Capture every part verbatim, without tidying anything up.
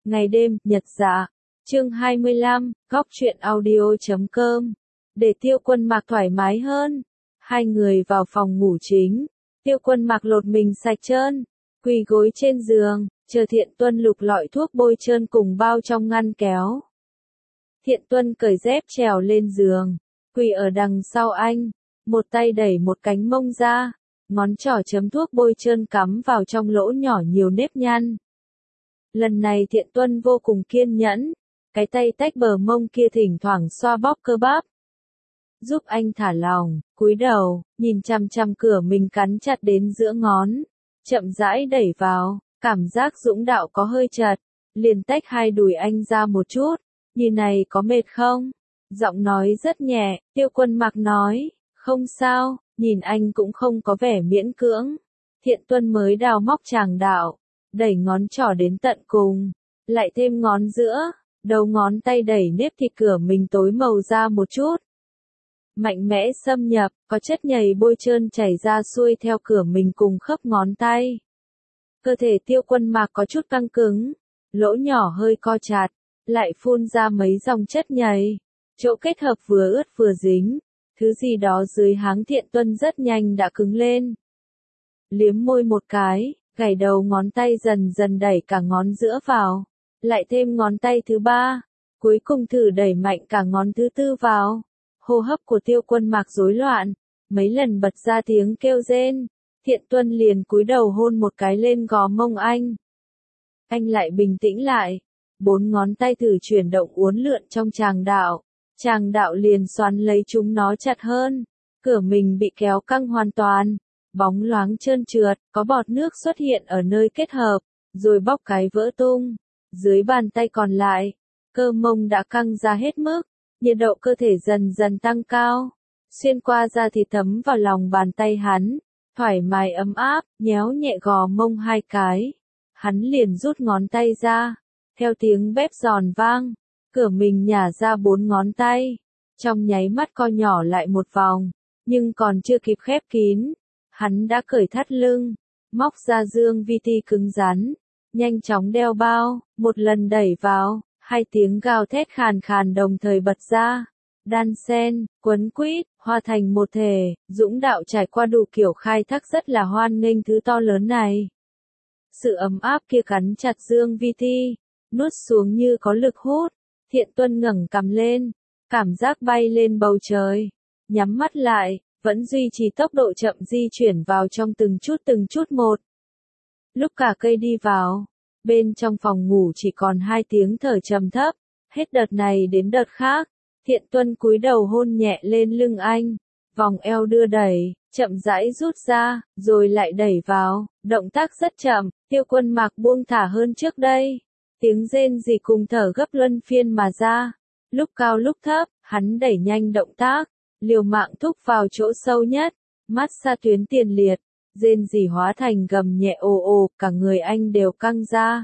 Ngày đêm, nhật dạ. Chương hai mươi lăm, góc truyện audio chấm com. Để Tiêu Quân Mạc thoải mái hơn, hai người vào phòng ngủ chính. Tiêu Quân Mạc lột mình sạch trơn, quỳ gối trên giường, chờ Thiện Tuân lục lọi thuốc bôi trơn cùng bao trong ngăn kéo. Thiện Tuân cởi dép trèo lên giường, quỳ ở đằng sau anh, một tay đẩy một cánh mông ra, ngón trỏ chấm thuốc bôi trơn cắm vào trong lỗ nhỏ nhiều nếp nhăn. Lần này Thiện Tuân vô cùng kiên nhẫn, cái tay tách bờ mông kia thỉnh thoảng xoa bóp cơ bắp. Giúp anh thả lỏng, cúi đầu, nhìn chằm chằm cửa mình cắn chặt đến giữa ngón, chậm rãi đẩy vào, cảm giác dũng đạo có hơi chật, liền tách hai đùi anh ra một chút, như này có mệt không? Giọng nói rất nhẹ, Tiêu Quân Mạc nói, không sao, nhìn anh cũng không có vẻ miễn cưỡng. Thiện Tuân mới đào móc tràng đạo, đẩy ngón trỏ đến tận cùng, lại thêm ngón giữa, đầu ngón tay đẩy nếp thịt cửa mình tối màu ra một chút. Mạnh mẽ xâm nhập, có chất nhầy bôi trơn chảy ra xuôi theo cửa mình cùng khớp ngón tay. Cơ thể Tiêu Quân Mạc có chút căng cứng, lỗ nhỏ hơi co chặt, lại phun ra mấy dòng chất nhầy, chỗ kết hợp vừa ướt vừa dính, thứ gì đó dưới háng Thiện Tuân rất nhanh đã cứng lên. Liếm môi một cái, gảy đầu ngón tay dần dần đẩy cả ngón giữa vào, lại thêm ngón tay thứ ba, cuối cùng thử đẩy mạnh cả ngón thứ tư vào. Hô hấp của Tiêu Quân Mạc rối loạn, mấy lần bật ra tiếng kêu rên. Thiện Tuân liền cúi đầu hôn một cái lên gò mông anh. Anh lại bình tĩnh lại, bốn ngón tay thử chuyển động uốn lượn trong tràng đạo, tràng đạo liền xoắn lấy chúng nó chặt hơn. Cửa mình bị kéo căng hoàn toàn, bóng loáng trơn trượt, có bọt nước xuất hiện ở nơi kết hợp, rồi bóc cái vỡ tung. Dưới bàn tay còn lại, cơ mông đã căng ra hết mức, nhiệt độ cơ thể dần dần tăng cao, xuyên qua da thịt thấm vào lòng bàn tay hắn, thoải mái ấm áp, nhéo nhẹ gò mông hai cái. Hắn liền rút ngón tay ra, theo tiếng bép giòn vang, cửa mình nhả ra bốn ngón tay, trong nháy mắt co nhỏ lại một vòng, nhưng còn chưa kịp khép kín, hắn đã cởi thắt lưng, móc ra dương vi ti cứng rắn, nhanh chóng đeo bao, một lần đẩy vào, hai tiếng gào thét khàn khàn đồng thời bật ra, đan xen, quấn quýt, hòa thành một thể. Dũng đạo trải qua đủ kiểu khai thác rất là hoan nghênh thứ to lớn này. Sự ấm áp kia cắn chặt dương vi ti, nuốt xuống như có lực hút. Thiện Tuân ngẩng cằm lên, cảm giác bay lên bầu trời, nhắm mắt lại, vẫn duy trì tốc độ chậm di chuyển vào trong từng chút từng chút một. Lúc cả cây đi vào, bên trong phòng ngủ chỉ còn hai tiếng thở trầm thấp, hết đợt này đến đợt khác. Thiện Tuân cúi đầu hôn nhẹ lên lưng anh, vòng eo đưa đẩy, chậm rãi rút ra, rồi lại đẩy vào, động tác rất chậm. Tiêu Quân Mạc buông thả hơn trước đây, tiếng rên rỉ cùng thở gấp luân phiên mà ra, lúc cao lúc thấp, hắn đẩy nhanh động tác, liều mạng thúc vào chỗ sâu nhất, mát xa tuyến tiền liệt, rên rỉ hóa thành gầm nhẹ ồ ồ, cả người anh đều căng ra.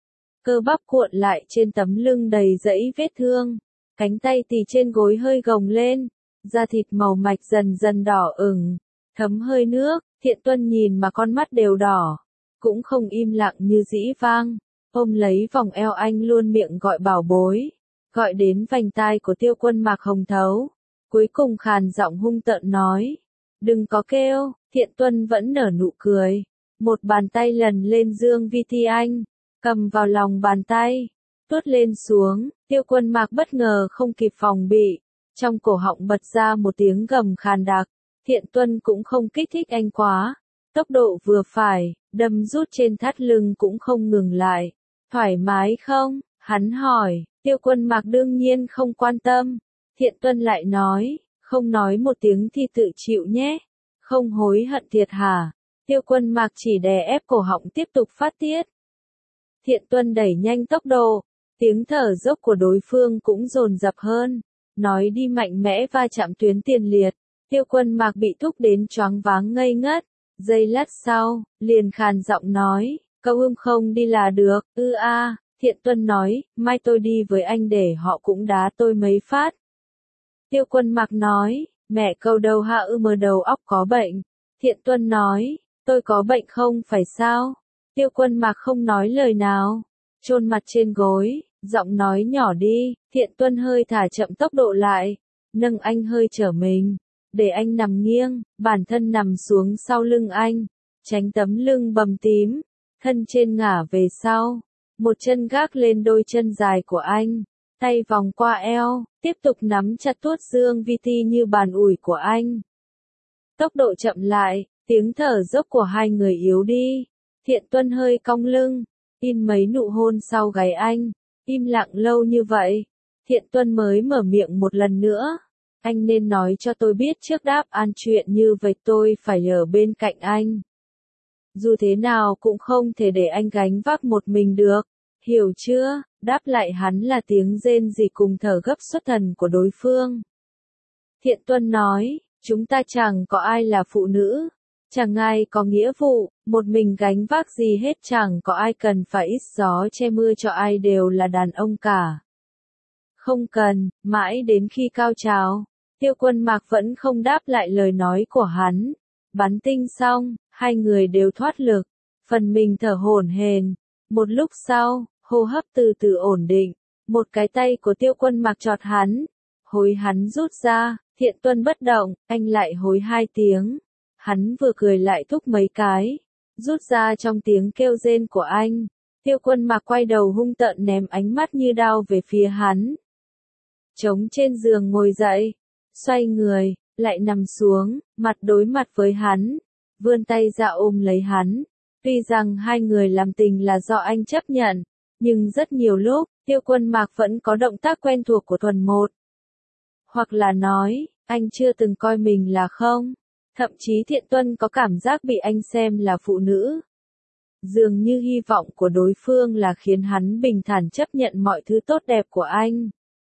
Cơ bắp cuộn lại trên tấm lưng đầy dẫy vết thương, cánh tay tì trên gối hơi gồng lên, da thịt màu mạch dần dần đỏ ửng, thấm hơi nước. Thiện Tuân nhìn mà con mắt đều đỏ, cũng không im lặng như dĩ vang, ôm lấy vòng eo anh luôn miệng gọi bảo bối, gọi đến vành tai của Tiêu Quân Mạc hồng thấu, cuối cùng khàn giọng hung tợn nói, đừng có kêu. Thiện Tuân vẫn nở nụ cười, một bàn tay lần lên dương vi ti anh, cầm vào lòng bàn tay, tuốt lên xuống. Tiêu Quân Mạc bất ngờ không kịp phòng bị, trong cổ họng bật ra một tiếng gầm khàn đặc. Thiện Tuân cũng không kích thích anh quá, tốc độ vừa phải, đâm rút trên thắt lưng cũng không ngừng lại. Thoải mái không? Hắn hỏi. Tiêu Quân Mạc đương nhiên không quan tâm. Thiện Tuân lại nói, không nói một tiếng thì tự chịu nhé, không hối hận thiệt hả? Tiêu Quân Mạc chỉ đè ép cổ họng tiếp tục phát tiết. Thiện Tuân đẩy nhanh tốc độ, tiếng thở dốc của đối phương cũng dồn dập hơn, nói đi mạnh mẽ va chạm tuyến tiền liệt. Tiêu Quân Mạc bị thúc đến choáng váng ngây ngất, giây lát sau, liền khàn giọng nói, cậu ưm không đi là được, ư a. Thiện Tuân nói, mai tôi đi với anh để họ cũng đá tôi mấy phát. Tiêu Quân Mạc nói, mẹ cậu đầu hạ ư mờ đầu óc có bệnh. Thiện Tuân nói, tôi có bệnh không phải sao? Tiêu Quân Mạc không nói lời nào, chôn mặt trên gối, giọng nói nhỏ đi. Thiện Tuân hơi thả chậm tốc độ lại, nâng anh hơi trở mình, để anh nằm nghiêng, bản thân nằm xuống sau lưng anh, tránh tấm lưng bầm tím, thân trên ngả về sau, một chân gác lên đôi chân dài của anh, tay vòng qua eo, tiếp tục nắm chặt tuốt dương vi ti như bàn ủi của anh. Tốc độ chậm lại, tiếng thở dốc của hai người yếu đi. Thiện Tuân hơi cong lưng, in mấy nụ hôn sau gáy anh, im lặng lâu như vậy. Thiện Tuân mới mở miệng một lần nữa. Anh nên nói cho tôi biết trước đáp án chuyện như vậy, tôi phải ở bên cạnh anh. Dù thế nào cũng không thể để anh gánh vác một mình được. Hiểu chưa? Đáp lại hắn là tiếng rên rỉ cùng thở gấp xuất thần của đối phương. Thiện Tuân nói, chúng ta chẳng có ai là phụ nữ. Chẳng ai có nghĩa vụ, một mình gánh vác gì hết, chẳng có ai cần phải ít gió che mưa cho ai, đều là đàn ông cả. Không cần, mãi đến khi cao trào, Tiêu Quân Mạc vẫn không đáp lại lời nói của hắn. Bắn tinh xong, hai người đều thoát lực, phần mình thở hổn hển. Một lúc sau, hô hấp từ từ ổn định, một cái tay của Tiêu Quân Mạc chọt hắn, hối hắn rút ra. Thiện Tuân bất động, anh lại hối hai tiếng. Hắn vừa cười lại thúc mấy cái, rút ra trong tiếng kêu rên của anh. Tiêu Quân Mạc quay đầu hung tợn ném ánh mắt như đao về phía hắn. Trống trên giường ngồi dậy, xoay người, lại nằm xuống, mặt đối mặt với hắn, vươn tay ra ôm lấy hắn. Tuy rằng hai người làm tình là do anh chấp nhận, nhưng rất nhiều lúc, Tiêu Quân Mạc vẫn có động tác quen thuộc của thuần một. Hoặc là nói, anh chưa từng coi mình là không. Thậm chí Thiện Tuân có cảm giác bị anh xem là phụ nữ. Dường như hy vọng của đối phương là khiến hắn bình thản chấp nhận mọi thứ tốt đẹp của anh.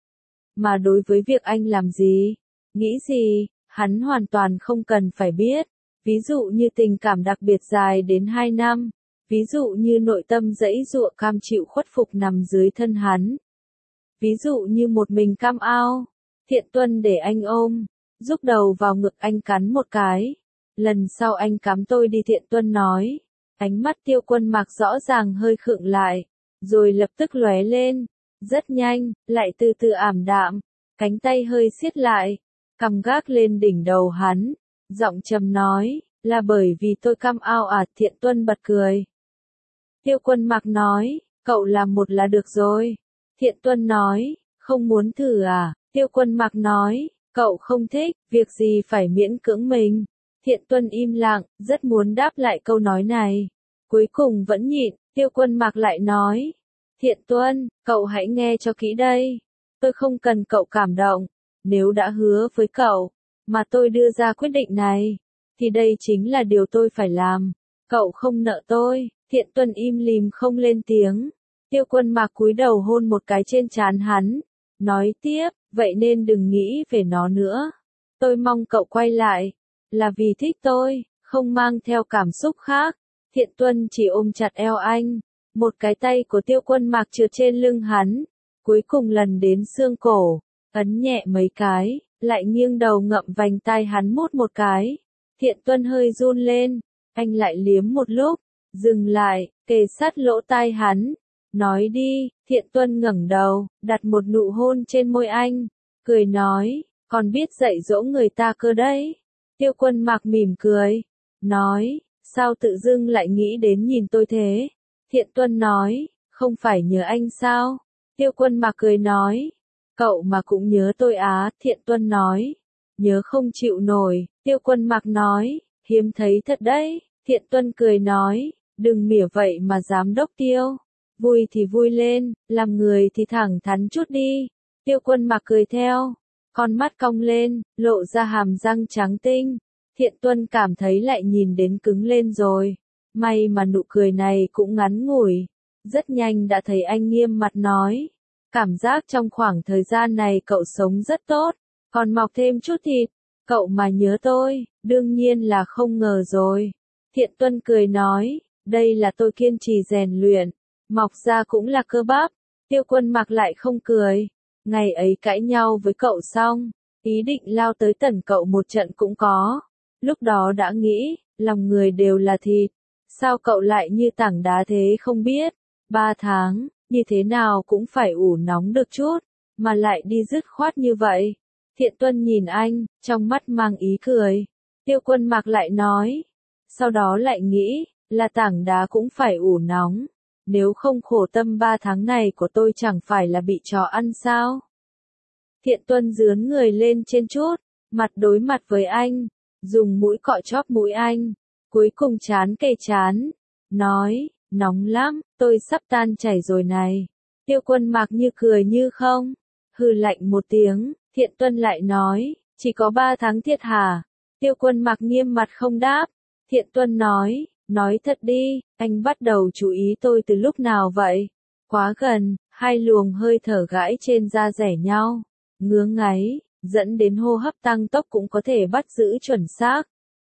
Mà đối với việc anh làm gì, nghĩ gì, hắn hoàn toàn không cần phải biết. Ví dụ như tình cảm đặc biệt dài đến hai năm. Ví dụ như nội tâm dẫy dụa cam chịu khuất phục nằm dưới thân hắn. Ví dụ như một mình cam ao. Thiện Tuân để anh ôm, rúc đầu vào ngực anh cắn một cái. Lần sau anh cắm tôi đi, Thiện Tuân nói. Ánh mắt Tiêu Quân Mạc rõ ràng hơi khựng lại, rồi lập tức lóe lên. Rất nhanh, lại từ từ ảm đạm, cánh tay hơi siết lại, cằm gác lên đỉnh đầu hắn, giọng trầm nói, là bởi vì tôi cam ao à? Thiện Tuân bật cười. Tiêu Quân Mạc nói, cậu làm một là được rồi. Thiện Tuân nói, không muốn thử à? Tiêu Quân Mạc nói, cậu không thích, việc gì phải miễn cưỡng mình. Thiện Tuân im lặng, rất muốn đáp lại câu nói này. Cuối cùng vẫn nhịn, Tiêu Quân Mạc lại nói. Thiện Tuân, cậu hãy nghe cho kỹ đây. Tôi không cần cậu cảm động. Nếu đã hứa với cậu, mà tôi đưa ra quyết định này, thì đây chính là điều tôi phải làm. Cậu không nợ tôi. Thiện Tuân im lìm không lên tiếng. Tiêu Quân Mạc cúi đầu hôn một cái trên trán hắn. Nói tiếp, vậy nên đừng nghĩ về nó nữa. Tôi mong cậu quay lại, là vì thích tôi, không mang theo cảm xúc khác. Thiện Tuân chỉ ôm chặt eo anh. Một cái tay của Tiêu Quân Mạc trượt trên lưng hắn. Cuối cùng lần đến xương cổ, ấn nhẹ mấy cái, lại nghiêng đầu ngậm vành tai hắn mút một cái. Thiện Tuân hơi run lên, anh lại liếm một lúc, dừng lại, kề sát lỗ tai hắn. Nói đi. Thiện Tuân ngẩng đầu, đặt một nụ hôn trên môi anh, cười nói, còn biết dạy dỗ người ta cơ đấy. Tiêu Quân Mạc mỉm cười, nói, sao tự dưng lại nghĩ đến nhìn tôi thế? Thiện Tuân nói, không phải nhớ anh sao? Tiêu Quân Mạc cười nói, cậu mà cũng nhớ tôi á? Thiện Tuân nói, nhớ không chịu nổi. Tiêu Quân Mạc nói, hiếm thấy thật đấy. Thiện Tuân cười nói, đừng mỉa vậy mà giám đốc Tiêu. Vui thì vui lên, làm người thì thẳng thắn chút đi. Tiêu Quân Mạc cười theo, con mắt cong lên, lộ ra hàm răng trắng tinh. Thiện Tuân cảm thấy lại nhìn đến cứng lên rồi. May mà nụ cười này cũng ngắn ngủi. Rất nhanh đã thấy anh nghiêm mặt nói, cảm giác trong khoảng thời gian này cậu sống rất tốt, còn mọc thêm chút thịt. Cậu mà nhớ tôi, đương nhiên là không ngờ rồi. Thiện Tuân cười nói, đây là tôi kiên trì rèn luyện, mọc ra cũng là cơ bắp. Tiêu Quân Mạc lại không cười. Ngày ấy cãi nhau với cậu xong, ý định lao tới tẩn cậu một trận cũng có. Lúc đó đã nghĩ, lòng người đều là thịt. Sao cậu lại như tảng đá thế không biết? Ba tháng, như thế nào cũng phải ủ nóng được chút, mà lại đi dứt khoát như vậy. Thiện Tuân nhìn anh, trong mắt mang ý cười. Tiêu Quân Mạc lại nói, sau đó lại nghĩ, là tảng đá cũng phải ủ nóng, nếu không khổ tâm ba tháng này của tôi chẳng phải là bị chó ăn sao. Thiện Tuân dướn người lên trên chút, mặt đối mặt với anh, dùng mũi cọ chóp mũi anh, cuối cùng chán kề chán, nói, nóng lắm, tôi sắp tan chảy rồi này. Tiêu Quân Mạc như cười như không, hừ lạnh một tiếng, Thiện Tuân lại nói, chỉ có ba tháng thiệt hả? Tiêu Quân Mạc nghiêm mặt không đáp. Thiện Tuân nói, nói thật đi, anh bắt đầu chú ý tôi từ lúc nào vậy? Quá gần, hai luồng hơi thở gãi trên da rẻ nhau, ngứa ngáy, dẫn đến hô hấp tăng tốc cũng có thể bắt giữ chuẩn xác.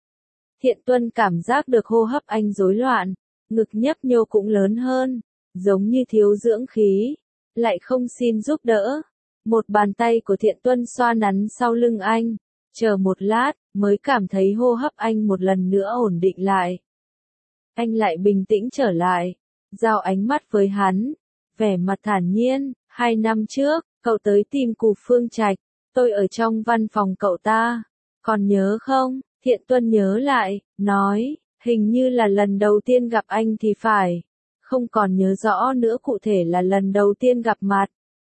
Thiện Tuân cảm giác được hô hấp anh rối loạn, ngực nhấp nhô cũng lớn hơn, giống như thiếu dưỡng khí, lại không xin giúp đỡ. Một bàn tay của Thiện Tuân xoa nắn sau lưng anh, chờ một lát, mới cảm thấy hô hấp anh một lần nữa ổn định lại. Anh lại bình tĩnh trở lại, giao ánh mắt với hắn, vẻ mặt thản nhiên, hai năm trước, cậu tới tìm Cù Phương Trạch, tôi ở trong văn phòng cậu ta, còn nhớ không? Thiện Tuân nhớ lại, nói, hình như là lần đầu tiên gặp anh thì phải, không còn nhớ rõ nữa cụ thể là lần đầu tiên gặp mặt.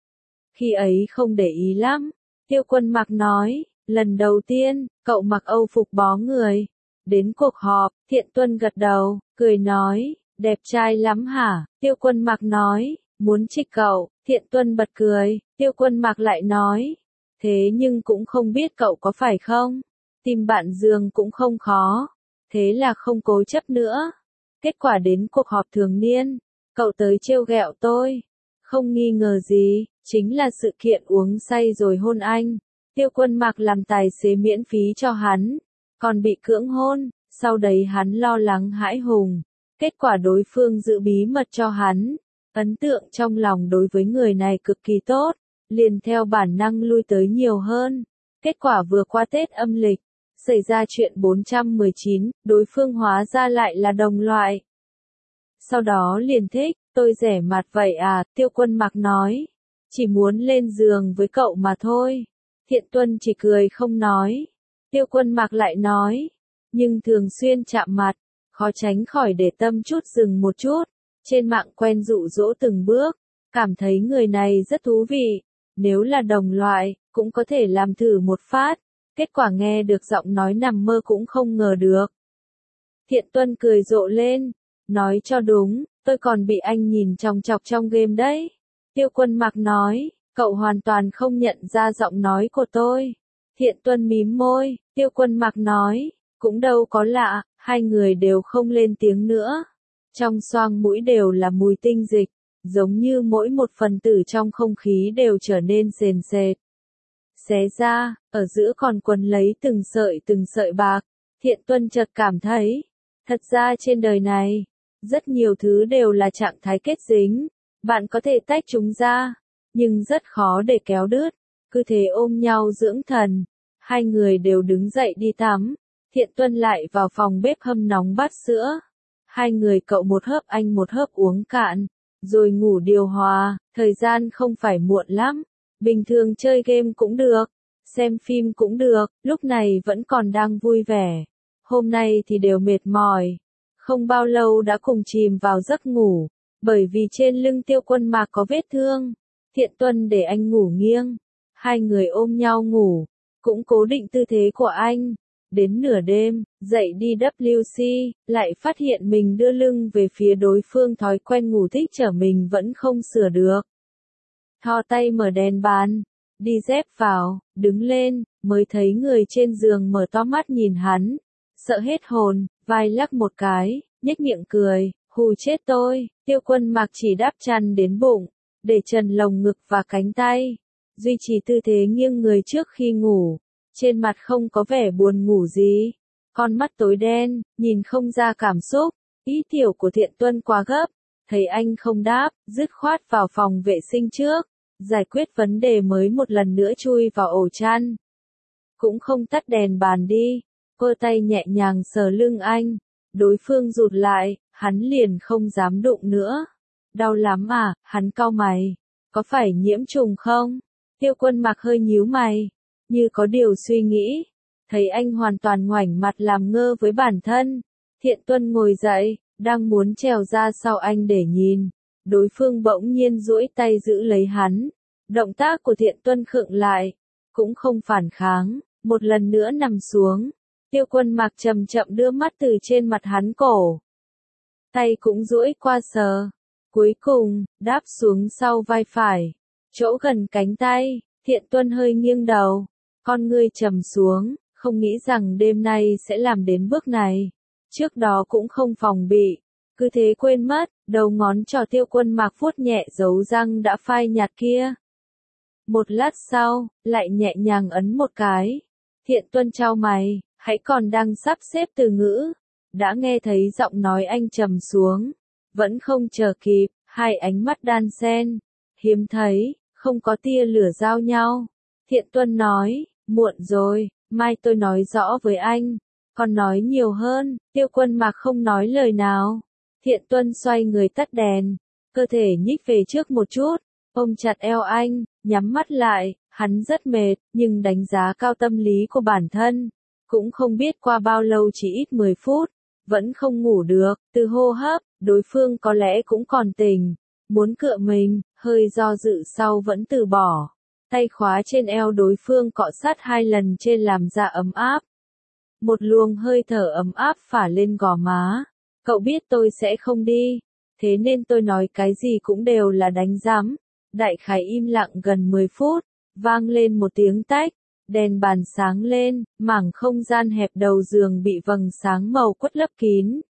Khi ấy không để ý lắm, Tiêu Quân Mạc nói, lần đầu tiên, cậu mặc Âu phục bó người. Đến cuộc họp, Thiện Tuân gật đầu, cười nói, đẹp trai lắm hả? Tiêu Quân Mạc nói, muốn trích cậu. Thiện Tuân bật cười, Tiêu Quân Mạc lại nói, thế nhưng cũng không biết cậu có phải không? Tìm bạn giường cũng không khó, thế là không cố chấp nữa. Kết quả đến cuộc họp thường niên, cậu tới trêu ghẹo tôi, không nghi ngờ gì, chính là sự kiện uống say rồi hôn anh. Tiêu Quân Mạc làm tài xế miễn phí cho hắn, còn bị cưỡng hôn, sau đấy hắn lo lắng hãi hùng. Kết quả đối phương giữ bí mật cho hắn, ấn tượng trong lòng đối với người này cực kỳ tốt, liền theo bản năng lui tới nhiều hơn. Kết quả vừa qua Tết âm lịch, xảy ra chuyện bốn trăm mười chín, đối phương hóa ra lại là đồng loại. Sau đó liền thích, tôi rẻ mặt vậy à, Tiêu Quân Mạc nói, chỉ muốn lên giường với cậu mà thôi. Thiện Tuân chỉ cười không nói. Tiêu Quân Mạc lại nói, nhưng thường xuyên chạm mặt, khó tránh khỏi để tâm chút dừng một chút. Trên mạng quen dụ dỗ từng bước, cảm thấy người này rất thú vị, nếu là đồng loại, cũng có thể làm thử một phát. Kết quả nghe được giọng nói nằm mơ cũng không ngờ được. Thiện Tuân cười rộ lên, nói cho đúng, tôi còn bị anh nhìn chòng chọc trong game đấy. Tiêu Quân Mạc nói, cậu hoàn toàn không nhận ra giọng nói của tôi. Thiện Tuân mím môi, Tiêu Quân Mạc nói, cũng đâu có lạ, hai người đều không lên tiếng nữa. Trong xoang mũi đều là mùi tinh dịch, giống như mỗi một phần tử trong không khí đều trở nên sền sệt. Xé ra, ở giữa còn quấn lấy từng sợi từng sợi bạc. Thiện Tuân chợt cảm thấy, thật ra trên đời này, rất nhiều thứ đều là trạng thái kết dính. Bạn có thể tách chúng ra, nhưng rất khó để kéo đứt. Cứ thế ôm nhau dưỡng thần. Hai người đều đứng dậy đi tắm. Thiện Tuân lại vào phòng bếp hâm nóng bát sữa. Hai người cậu một hớp anh một hớp uống cạn, rồi ngủ điều hòa. Thời gian không phải muộn lắm. Bình thường chơi game cũng được, xem phim cũng được, lúc này vẫn còn đang vui vẻ. Hôm nay thì đều mệt mỏi. Không bao lâu đã cùng chìm vào giấc ngủ, bởi vì trên lưng Tiêu Quân Mạc có vết thương. Thiện Tuân để anh ngủ nghiêng, hai người ôm nhau ngủ, cũng cố định tư thế của anh. Đến nửa đêm, dậy đi W C, lại phát hiện mình đưa lưng về phía đối phương, thói quen ngủ thích trở mình vẫn không sửa được. Thò tay mở đèn bàn, đi dép vào, đứng lên, mới thấy người trên giường mở to mắt nhìn hắn, sợ hết hồn, vai lắc một cái, nhếch miệng cười, hù chết tôi. Tiêu Quân Mạc chỉ đắp chăn đến bụng, để trần lồng ngực và cánh tay, duy trì tư thế nghiêng người trước khi ngủ, trên mặt không có vẻ buồn ngủ gì, con mắt tối đen, nhìn không ra cảm xúc. Ý tiểu của Thiện Tuân quá gấp, thấy anh không đáp, dứt khoát vào phòng vệ sinh trước, giải quyết vấn đề mới một lần nữa chui vào ổ chăn. Cũng không tắt đèn bàn đi, vơ tay nhẹ nhàng sờ lưng anh, đối phương rụt lại, hắn liền không dám đụng nữa. Đau lắm à, hắn cau mày. Có phải nhiễm trùng không? Tiêu Quân Mặc hơi nhíu mày, như có điều suy nghĩ. Thấy anh hoàn toàn ngoảnh mặt làm ngơ với bản thân. Thiện Tuân ngồi dậy, đang muốn trèo ra sau anh để nhìn. Đối phương bỗng nhiên duỗi tay giữ lấy hắn. Động tác của Thiện Tuân khựng lại, cũng không phản kháng, một lần nữa nằm xuống. Tiêu Quân Mặc chậm chậm đưa mắt từ trên mặt hắn cổ. Tay cũng duỗi qua sờ. Cuối cùng, đáp xuống sau vai phải. Chỗ gần cánh tay, Thiện Tuân hơi nghiêng đầu. Con ngươi trầm xuống, không nghĩ rằng đêm nay sẽ làm đến bước này. Trước đó cũng không phòng bị. Cứ thế quên mất, đầu ngón trỏ Tiêu Quân Mặc vuốt nhẹ dấu răng đã phai nhạt kia. Một lát sau, lại nhẹ nhàng ấn một cái. Thiện Tuân chau mày, hãy còn đang sắp xếp từ ngữ. Đã nghe thấy giọng nói anh trầm xuống. Vẫn không chờ kịp, hai ánh mắt đan xen. Hiếm thấy, không có tia lửa giao nhau. Thiện Tuân nói, muộn rồi, mai tôi nói rõ với anh. Còn nói nhiều hơn, Tiêu Quân Mặc không nói lời nào. Thiện Tuân xoay người tắt đèn. Cơ thể nhích về trước một chút. Ôm chặt eo anh, nhắm mắt lại, hắn rất mệt, nhưng đánh giá cao tâm lý của bản thân. Cũng không biết qua bao lâu, chỉ ít mười phút, vẫn không ngủ được, từ hô hấp, đối phương có lẽ cũng còn tỉnh, muốn cựa mình, hơi do dự sau vẫn từ bỏ. Tay khóa trên eo đối phương cọ sát hai lần trên làm da ấm áp. Một luồng hơi thở ấm áp phả lên gò má. Cậu biết tôi sẽ không đi, thế nên tôi nói cái gì cũng đều là đánh giám. Đại khái im lặng gần mười phút, vang lên một tiếng tách, đèn bàn sáng lên, mảng không gian hẹp đầu giường bị vầng sáng màu quất lấp kín.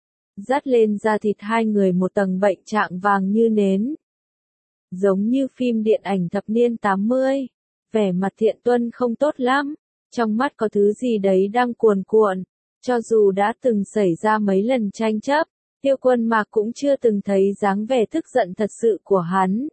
Dắt lên da thịt hai người một tầng bệnh trạng vàng như nến. Giống như phim điện ảnh thập niên tám mươi, vẻ mặt Thiện Tuân không tốt lắm, trong mắt có thứ gì đấy đang cuồn cuộn. Cho dù đã từng xảy ra mấy lần tranh chấp, Tiêu Quân Mặc cũng chưa từng thấy dáng vẻ tức giận thật sự của hắn.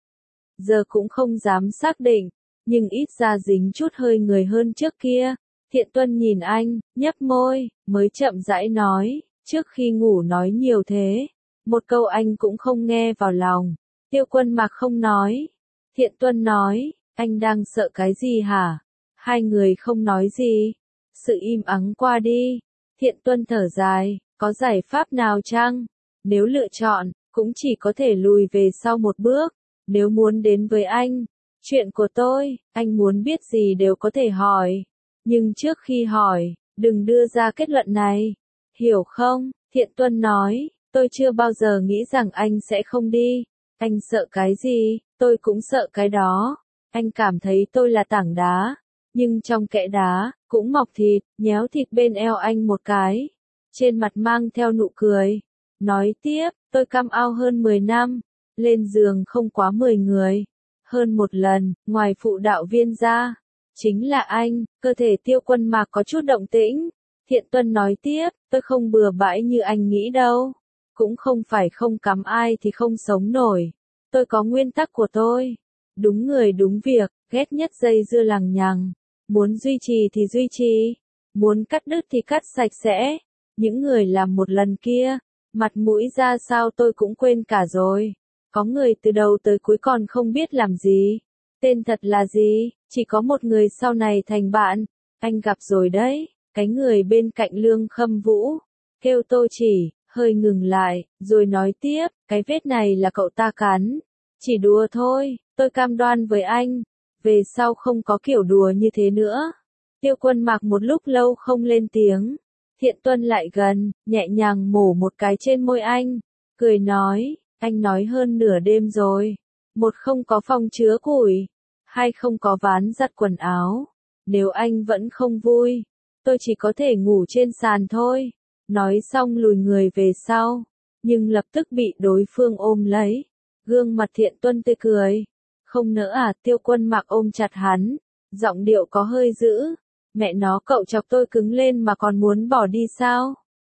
Giờ cũng không dám xác định, nhưng ít ra dính chút hơi người hơn trước kia. Thiện Tuân nhìn anh, nhấp môi, mới chậm rãi nói, trước khi ngủ nói nhiều thế. Một câu anh cũng không nghe vào lòng. Tiêu Quân Mặc không nói. Thiện Tuân nói, anh đang sợ cái gì hả? Hai người không nói gì. Sự im ắng qua đi. Thiện Tuân thở dài, có giải pháp nào chăng? Nếu lựa chọn, cũng chỉ có thể lùi về sau một bước. Nếu muốn đến với anh, chuyện của tôi, anh muốn biết gì đều có thể hỏi. Nhưng trước khi hỏi, đừng đưa ra kết luận này. Hiểu không? Thiện Tuân nói, tôi chưa bao giờ nghĩ rằng anh sẽ không đi. Anh sợ cái gì, tôi cũng sợ cái đó. Anh cảm thấy tôi là tảng đá. Nhưng trong kẽ đá, cũng mọc thịt, nhéo thịt bên eo anh một cái. Trên mặt mang theo nụ cười. Nói tiếp, tôi cam ao hơn mười năm. Lên giường không quá mười người. Hơn một lần, ngoài phụ đạo viên ra. Chính là anh, cơ thể Tiêu Quân Mặc có chút động tĩnh. Thiện Tuân nói tiếp, tôi không bừa bãi như anh nghĩ đâu. Cũng không phải không cắm ai thì không sống nổi. Tôi có nguyên tắc của tôi. Đúng người đúng việc, ghét nhất dây dưa lằng nhằng. Muốn duy trì thì duy trì. Muốn cắt đứt thì cắt sạch sẽ. Những người làm một lần kia, mặt mũi ra sao tôi cũng quên cả rồi. Có người từ đầu tới cuối còn không biết làm gì. Tên thật là gì, chỉ có một người sau này thành bạn. Anh gặp rồi đấy, cái người bên cạnh Lương Khâm Vũ. Kêu Tô Chỉ, hơi ngừng lại, rồi nói tiếp, cái vết này là cậu ta cắn. Chỉ đùa thôi, tôi cam đoan với anh. Về sau không có kiểu đùa như thế nữa. Tiêu Quân Mặc một lúc lâu không lên tiếng. Thiện Tuân lại gần, nhẹ nhàng mổ một cái trên môi anh. Cười nói, anh nói hơn nửa đêm rồi. Một không có phòng chứa củi. Hai không có ván giặt quần áo. Nếu anh vẫn không vui, tôi chỉ có thể ngủ trên sàn thôi. Nói xong lùi người về sau. Nhưng lập tức bị đối phương ôm lấy. Gương mặt Thiện Tuân tươi cười. Không nỡ à? Tiêu Quân Mặc ôm chặt hắn. Giọng điệu có hơi dữ. Mẹ nó, cậu chọc tôi cứng lên mà còn muốn bỏ đi sao?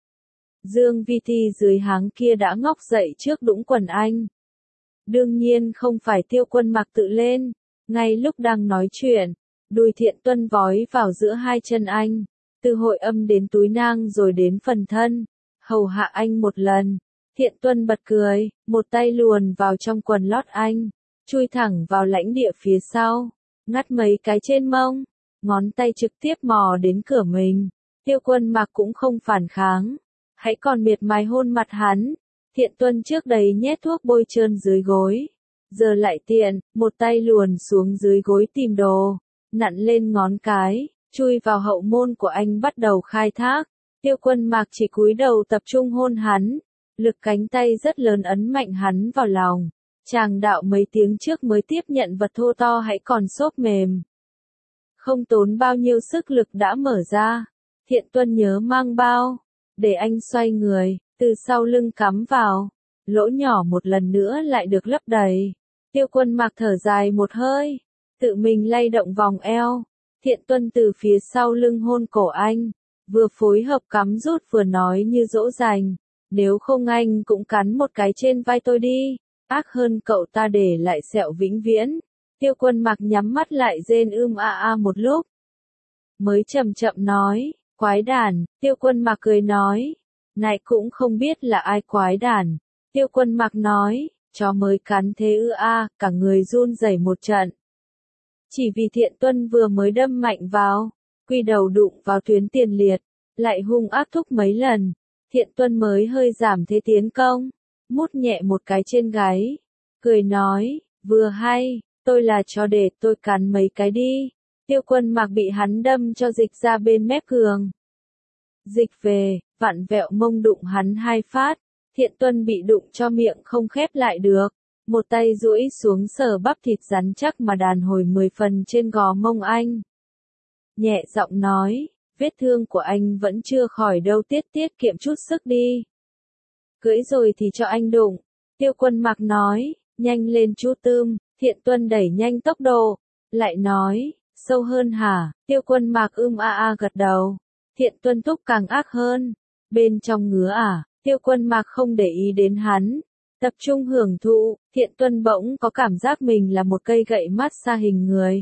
Dương Vi Ti dưới háng kia đã ngóc dậy trước đũng quần anh. Đương nhiên không phải Tiêu Quân Mặc tự lên. Ngay lúc đang nói chuyện, đùi Thiện Tuân vói vào giữa hai chân anh. Từ hội âm đến túi nang rồi đến phần thân. Hầu hạ anh một lần. Thiện Tuân bật cười, một tay luồn vào trong quần lót anh, chui thẳng vào lãnh địa phía sau, ngắt mấy cái trên mông, ngón tay trực tiếp mò đến cửa mình. Tiêu Quân Mặc cũng không phản kháng, hãy còn miệt mài hôn mặt hắn. Thiện Tuân trước đây nhét thuốc bôi trơn dưới gối, giờ lại tiện, một tay luồn xuống dưới gối tìm đồ, nặn lên ngón cái, chui vào hậu môn của anh bắt đầu khai thác. Tiêu Quân Mặc chỉ cúi đầu tập trung hôn hắn, lực cánh tay rất lớn ấn mạnh hắn vào lòng. Chàng đạo mấy tiếng trước mới tiếp nhận vật thô to hãy còn xốp mềm. Không tốn bao nhiêu sức lực đã mở ra. Thiện Tuân nhớ mang bao, để anh xoay người, từ sau lưng cắm vào. Lỗ nhỏ một lần nữa lại được lấp đầy. Tiêu Quân Mặc thở dài một hơi, tự mình lay động vòng eo. Thiện Tuân từ phía sau lưng hôn cổ anh, vừa phối hợp cắm rút vừa nói như dỗ dành. Nếu không anh cũng cắn một cái trên vai tôi đi, ác hơn cậu ta để lại sẹo vĩnh viễn. Tiêu Quân Mặc nhắm mắt lại rên ưm a a một lúc, mới chậm chậm nói, quái đản. Tiêu Quân Mặc cười nói, này cũng không biết là ai quái đản. Tiêu Quân Mặc nói, chó mới cắn thế ư a, cả người run rẩy một trận. Chỉ vì Thiện Tuân vừa mới đâm mạnh vào, quy đầu đụng vào tuyến tiền liệt, lại hung ác thúc mấy lần. Thiện Tuân mới hơi giảm thế tiến công, mút nhẹ một cái trên gáy, cười nói, vừa hay, tôi là chó để tôi cắn mấy cái đi. Tiêu Quân Mặc bị hắn đâm cho dịch ra bên mép giường. Dịch về, vặn vẹo mông đụng hắn hai phát, Thiện Tuân bị đụng cho miệng không khép lại được. Một tay duỗi xuống sờ bắp thịt rắn chắc mà đàn hồi mười phần trên gò mông anh. Nhẹ giọng nói, vết thương của anh vẫn chưa khỏi đâu, tiết tiết kiệm chút sức đi. Cưỡi rồi thì cho anh đụng. Tiêu Quân Mặc nói, nhanh lên chú Tươm. Thiện Tuân đẩy nhanh tốc độ, lại nói, sâu hơn hả? Tiêu Quân Mặc ưm a a gật đầu. Thiện Tuân thúc càng ác hơn. Bên trong ngứa à? Tiêu Quân Mặc không để ý đến hắn, tập trung hưởng thụ. Thiện Tuân bỗng có cảm giác mình là một cây gậy mát xa hình người.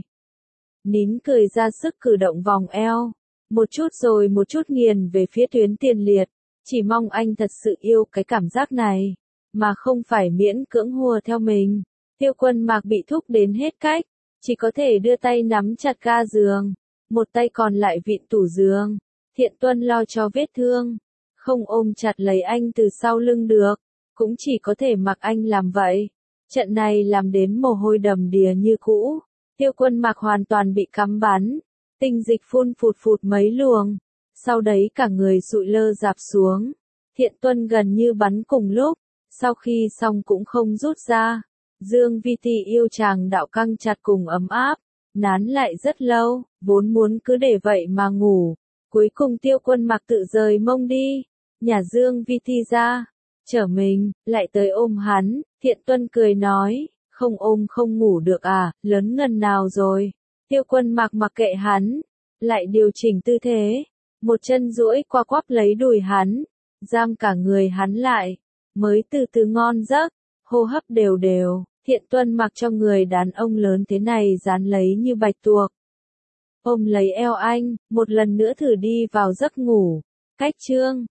Nín cười ra sức cử động vòng eo, một chút rồi một chút nghiền về phía tuyến tiền liệt. Chỉ mong anh thật sự yêu cái cảm giác này, mà không phải miễn cưỡng hùa theo mình. Tiêu Quân Mặc bị thúc đến hết cách, chỉ có thể đưa tay nắm chặt ga giường, một tay còn lại vịn tủ giường. Thiện Tuân lo cho vết thương, không ôm chặt lấy anh từ sau lưng được, cũng chỉ có thể mặc anh làm vậy. Trận này làm đến mồ hôi đầm đìa như cũ. Tiêu Quân Mặc hoàn toàn bị cắm bắn, tinh dịch phun phụt phụt mấy luồng, sau đấy cả người sụi lơ rạp xuống. Thiện Tuân gần như bắn cùng lúc, sau khi xong cũng không rút ra. Dương Vi Ti yêu chàng đạo căng chặt cùng ấm áp, nán lại rất lâu, vốn muốn cứ để vậy mà ngủ. Cuối cùng Tiêu Quân Mặc tự rời mông đi, nhả Dương Vi Ti ra, chở mình, lại tới ôm hắn. Thiện Tuân cười nói, không ôm không ngủ được à, lớn ngần nào rồi. Tiêu Quân Mặc mặc kệ hắn, lại điều chỉnh tư thế, một chân duỗi qua quắp lấy đùi hắn, giam cả người hắn lại, mới từ từ ngon giấc, hô hấp đều đều. Thiện Tuân mặc cho người đàn ông lớn thế này dán lấy như bạch tuộc. Ôm lấy eo anh, một lần nữa thử đi vào giấc ngủ. Cách chương